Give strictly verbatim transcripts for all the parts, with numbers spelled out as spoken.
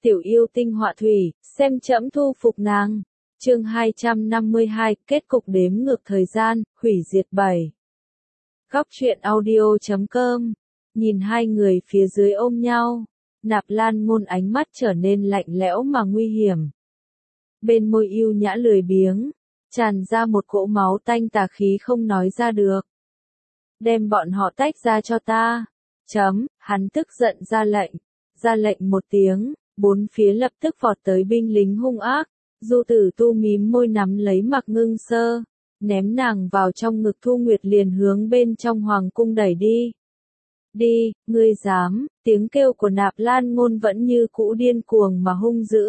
tiểu yêu tinh họa thủy, xem trẫm thu phục nàng. Chương hai trăm năm mươi hai, kết cục đếm ngược thời gian, hủy diệt bảy. Góc truyện audio chấm com. Nhìn hai người phía dưới ôm nhau, Nạp Lan Ngôn ánh mắt trở nên lạnh lẽo mà nguy hiểm. Bên môi yêu nhã lười biếng, tràn ra một cỗ máu tanh tà khí không nói ra được. Đem bọn họ tách ra cho ta. Chấm, hắn tức giận ra lệnh. Ra lệnh một tiếng, bốn phía lập tức vọt tới binh lính hung ác. Du Tử Tu mím môi nắm lấy Mạc Ngưng Sơ, ném nàng vào trong ngực Thu Nguyệt liền hướng bên trong hoàng cung đẩy đi. Đi, ngươi dám, tiếng kêu của Nạp Lan Ngôn vẫn như cũ điên cuồng mà hung dữ.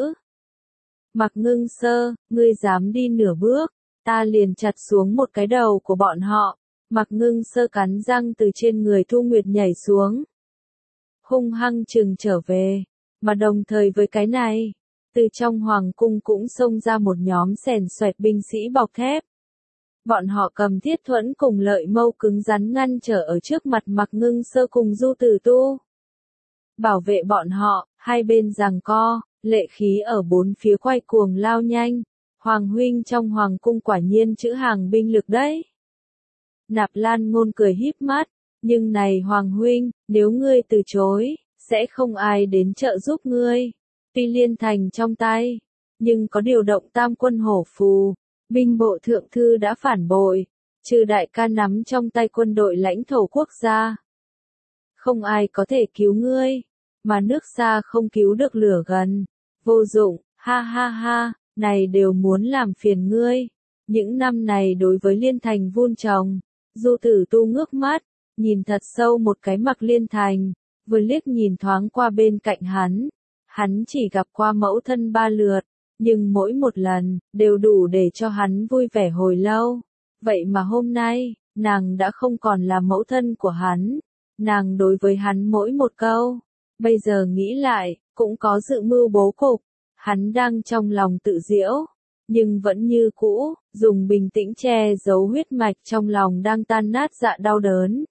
Mạc Ngưng Sơ, ngươi dám đi nửa bước, ta liền chặt xuống một cái đầu của bọn họ. Mạc Ngưng Sơ cắn răng từ trên người Thu Nguyệt nhảy xuống. Hung hăng chừng trở về, mà đồng thời với cái này, từ trong hoàng cung cũng xông ra một nhóm xèn xoẹt binh sĩ bọc thép. Bọn họ cầm thiết thuẫn cùng lợi mâu cứng rắn ngăn trở ở trước mặt Mạc Ngưng Sơ cùng Du Tử Tu. Bảo vệ bọn họ, hai bên giằng co, lệ khí ở bốn phía quay cuồng lao nhanh. Hoàng huynh trong hoàng cung quả nhiên chữ hàng binh lực đấy. Nạp Lan Ngôn cười híp mắt, nhưng này Hoàng huynh, nếu ngươi từ chối, sẽ không ai đến trợ giúp ngươi. Tuy liên thành trong tay, nhưng có điều động tam quân hổ phù, binh bộ thượng thư đã phản bội, trừ đại ca nắm trong tay quân đội lãnh thổ quốc gia. Không ai có thể cứu ngươi, mà nước xa không cứu được lửa gần, vô dụng, ha ha ha, này đều muốn làm phiền ngươi. Những năm này đối với liên thành vun trồng, Du Tử Tu ngước mắt, nhìn thật sâu một cái Mạc Liên Thành, vừa liếc nhìn thoáng qua bên cạnh hắn. Hắn chỉ gặp qua mẫu thân ba lượt, nhưng mỗi một lần, đều đủ để cho hắn vui vẻ hồi lâu. Vậy mà hôm nay, nàng đã không còn là mẫu thân của hắn. Nàng đối với hắn mỗi một câu, bây giờ nghĩ lại, cũng có dự mưu bố cục. Hắn đang trong lòng tự giễu, nhưng vẫn như cũ, dùng bình tĩnh che giấu huyết mạch trong lòng đang tan nát dạ đau đớn.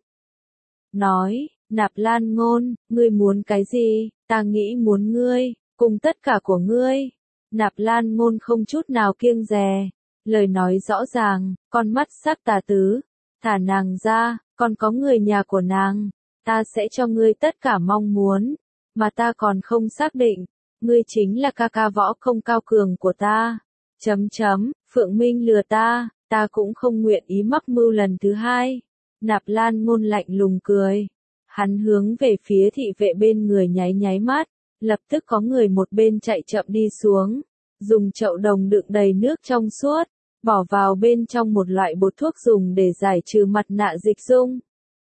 Nói, Nạp Lan Ngôn, ngươi muốn cái gì, ta nghĩ muốn ngươi, cùng tất cả của ngươi. Nạp Lan Ngôn không chút nào kiêng dè, lời nói rõ ràng, con mắt sắc tà tứ, thả nàng ra, còn có người nhà của nàng, ta sẽ cho ngươi tất cả mong muốn, mà ta còn không xác định, ngươi chính là ca ca võ công cao cường của ta. Chấm chấm, Phượng Minh lừa ta, ta cũng không nguyện ý mắc mưu lần thứ hai. Nạp Lan Ngôn lạnh lùng cười. Hắn hướng về phía thị vệ bên người nháy nháy mắt, lập tức có người một bên chạy chậm đi xuống, dùng chậu đồng đựng đầy nước trong suốt, bỏ vào bên trong một loại bột thuốc dùng để giải trừ mặt nạ dịch dung.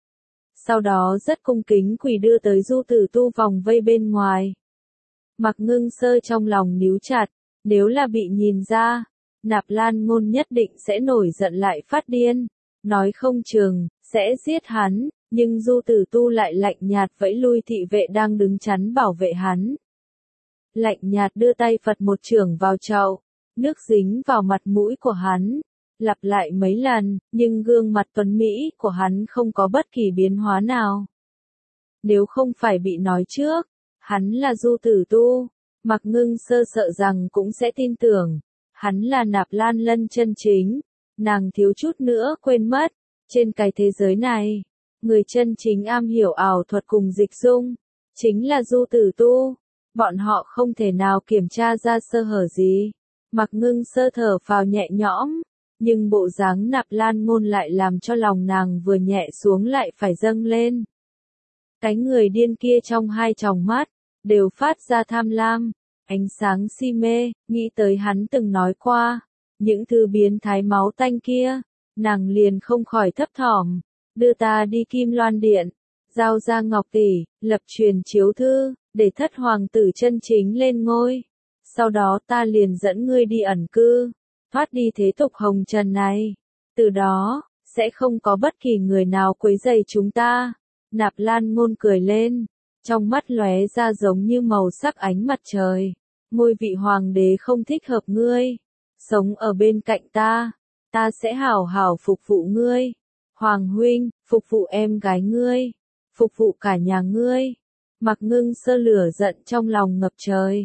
Sau đó rất cung kính quỳ đưa tới Du Tử Tu vòng vây bên ngoài. Mạc Ngưng Sơ trong lòng níu chặt, nếu là bị nhìn ra, Nạp Lan Ngôn nhất định sẽ nổi giận lại phát điên, nói không chừng, sẽ giết hắn. Nhưng Du Tử Tu lại lạnh nhạt vẫy lui thị vệ đang đứng chắn bảo vệ hắn. Lạnh nhạt đưa tay phật một chưởng vào chậu, nước dính vào mặt mũi của hắn, lặp lại mấy lần, nhưng gương mặt tuấn mỹ của hắn không có bất kỳ biến hóa nào. Nếu không phải bị nói trước, hắn là Du Tử Tu, Mạc Ngưng Sơ sợ rằng cũng sẽ tin tưởng, hắn là Nạp Lan Lân chân chính, nàng thiếu chút nữa quên mất, trên cái thế giới này. Người chân chính am hiểu ảo thuật cùng dịch dung, chính là Du Tử Tu. Bọn họ không thể nào kiểm tra ra sơ hở gì. Mạc Ngưng Sơ thở phào nhẹ nhõm, nhưng bộ dáng Nạp Lan Ngôn lại làm cho lòng nàng vừa nhẹ xuống lại phải dâng lên. Cái người điên kia trong hai tròng mắt, đều phát ra tham lam, ánh sáng si mê, nghĩ tới hắn từng nói qua. Những thứ biến thái máu tanh kia, nàng liền không khỏi thấp thỏm. Đưa ta đi Kim Loan Điện, giao ra ngọc tỷ, lập truyền chiếu thư, để thất hoàng tử chân chính lên ngôi. Sau đó ta liền dẫn ngươi đi ẩn cư, thoát đi thế tục hồng trần này. Từ đó, sẽ không có bất kỳ người nào quấy rầy chúng ta. Nạp Lan Ngôn cười lên, trong mắt lóe ra giống như màu sắc ánh mặt trời. Ngôi vị hoàng đế không thích hợp ngươi, sống ở bên cạnh ta, ta sẽ hảo hảo phục vụ ngươi. Hoàng huynh, phục vụ em gái ngươi, phục vụ cả nhà ngươi. Mạc Ngưng Sơ lửa giận trong lòng ngập trời.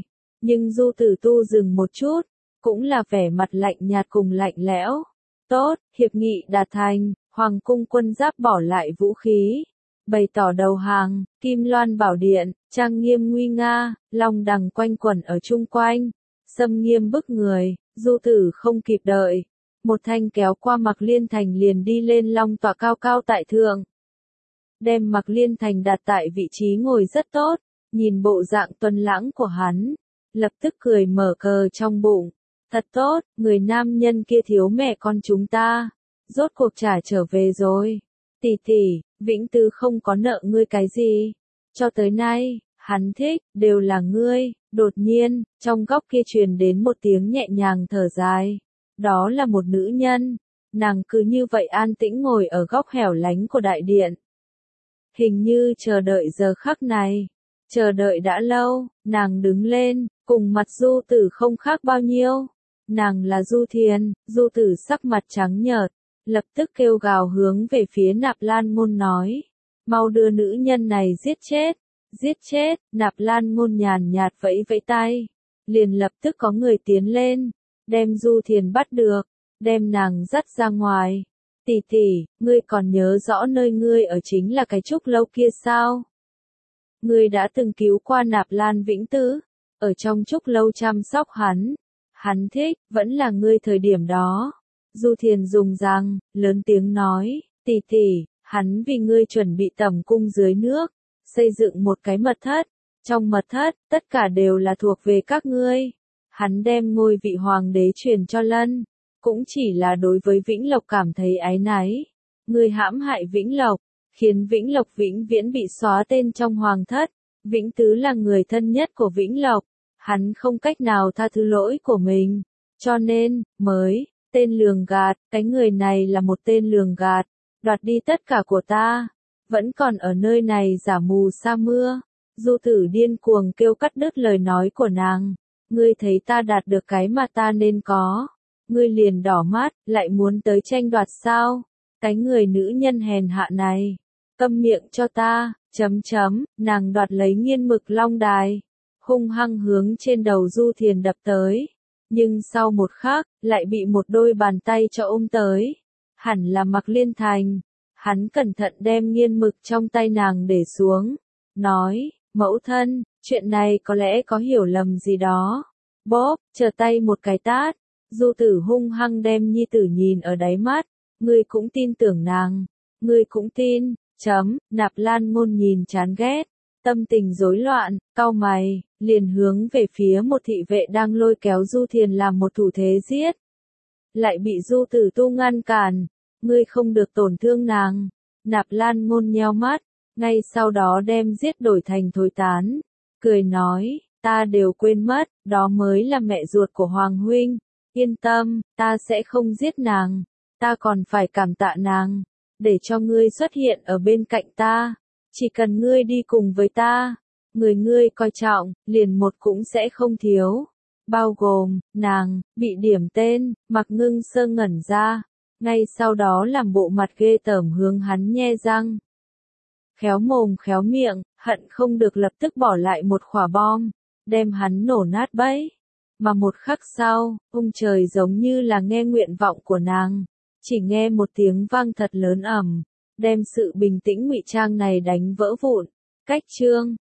Nhưng Du Tử Tu dừng một chút, cũng là vẻ mặt lạnh nhạt cùng lạnh lẽo. Tốt, hiệp nghị đạt thành, Hoàng cung quân giáp bỏ lại vũ khí, bày tỏ đầu hàng, Kim Loan Bảo Điện, trang nghiêm nguy nga, long đằng quanh quẩn ở chung quanh, xâm nghiêm bức người, Du Tử không kịp đợi, một thanh kéo qua Mạc Liên Thành liền đi lên long tọa cao cao tại thượng. Đem Mạc Liên Thành đặt tại vị trí ngồi rất tốt, nhìn bộ dạng tuấn lãng của hắn, lập tức cười mở cờ trong bụng. Thật tốt, người nam nhân kia thiếu mẹ con chúng ta, rốt cuộc trả trở về rồi. Tỷ tỷ, Vĩnh Tứ không có nợ ngươi cái gì. Cho tới nay, hắn thích, đều là ngươi. Đột nhiên, trong góc kia truyền đến một tiếng nhẹ nhàng thở dài. Đó là một nữ nhân. Nàng cứ như vậy an tĩnh ngồi ở góc hẻo lánh của đại điện. Hình như chờ đợi giờ khắc này. Chờ đợi đã lâu, nàng đứng lên, cùng mặt Du Tử không khác bao nhiêu. Nàng là Du Thiền, Du Tử sắc mặt trắng nhợt, lập tức kêu gào hướng về phía Nạp Lan Ngôn nói. Mau đưa nữ nhân này giết chết, giết chết, Nạp Lan Ngôn nhàn nhạt vẫy vẫy tay. Liền lập tức có người tiến lên, đem Du Thiền bắt được, đem nàng dắt ra ngoài. Tỷ tỷ, ngươi còn nhớ rõ nơi ngươi ở chính là cái trúc lâu kia sao? Ngươi đã từng cứu qua Nạp Lan Vĩnh Tứ, ở trong trúc lâu chăm sóc hắn. Hắn thích, vẫn là ngươi thời điểm đó. Du Thiền dùng răng, lớn tiếng nói, tỷ tỷ, hắn vì ngươi chuẩn bị tẩm cung dưới nước, xây dựng một cái mật thất. Trong mật thất, tất cả đều là thuộc về các ngươi. Hắn đem ngôi vị hoàng đế truyền cho Lân, cũng chỉ là đối với Vĩnh Lộc cảm thấy áy náy. Ngươi hãm hại Vĩnh Lộc, khiến Vĩnh Lộc vĩnh viễn bị xóa tên trong hoàng thất. Vĩnh Tứ là người thân nhất của Vĩnh Lộc. Hắn không cách nào tha thứ lỗi của mình, cho nên, mới, tên lường gạt, cái người này là một tên lường gạt, đoạt đi tất cả của ta, vẫn còn ở nơi này giả mù sa mưa. Du Tử điên cuồng kêu cắt đứt lời nói của nàng, ngươi thấy ta đạt được cái mà ta nên có, ngươi liền đỏ mắt, lại muốn tới tranh đoạt sao, cái người nữ nhân hèn hạ này, câm miệng cho ta, chấm chấm, nàng đoạt lấy nghiên mực long đài. Hung hăng hướng trên đầu Du Thiền đập tới, nhưng sau một khắc, lại bị một đôi bàn tay cho ôm tới. Hẳn là Mạc Liên Thành, hắn cẩn thận đem nghiên mực trong tay nàng để xuống, nói, mẫu thân, chuyện này có lẽ có hiểu lầm gì đó. Bóp, chờ tay một cái tát, Du Tử hung hăng đem nhi tử nhìn ở đáy mắt, ngươi cũng tin tưởng nàng, ngươi cũng tin, chấm, Nạp Lan Ngôn nhìn chán ghét. Tâm tình rối loạn, cau mày, liền hướng về phía một thị vệ đang lôi kéo Du Thiền làm một thủ thế giết. Lại bị Du Tử Tu ngăn cản, ngươi không được tổn thương nàng. Nạp Lan Ngôn nheo mắt, ngay sau đó đem giết đổi thành thối tán. Cười nói, ta đều quên mất, đó mới là mẹ ruột của Hoàng Huynh. Yên tâm, ta sẽ không giết nàng, ta còn phải cảm tạ nàng, để cho ngươi xuất hiện ở bên cạnh ta. Chỉ cần ngươi đi cùng với ta, người ngươi coi trọng, liền một cũng sẽ không thiếu. Bao gồm, nàng, bị điểm tên, Mạc Ngưng Sơ ngẩn ra, ngay sau đó làm bộ mặt ghê tởm hướng hắn nhe răng. Khéo mồm khéo miệng, hận không được lập tức bỏ lại một quả bom, đem hắn nổ nát bấy. Mà một khắc sau, ông trời giống như là nghe nguyện vọng của nàng, chỉ nghe một tiếng vang thật lớn ầm. Đem sự bình tĩnh ngụy trang này đánh vỡ vụn. Cách chương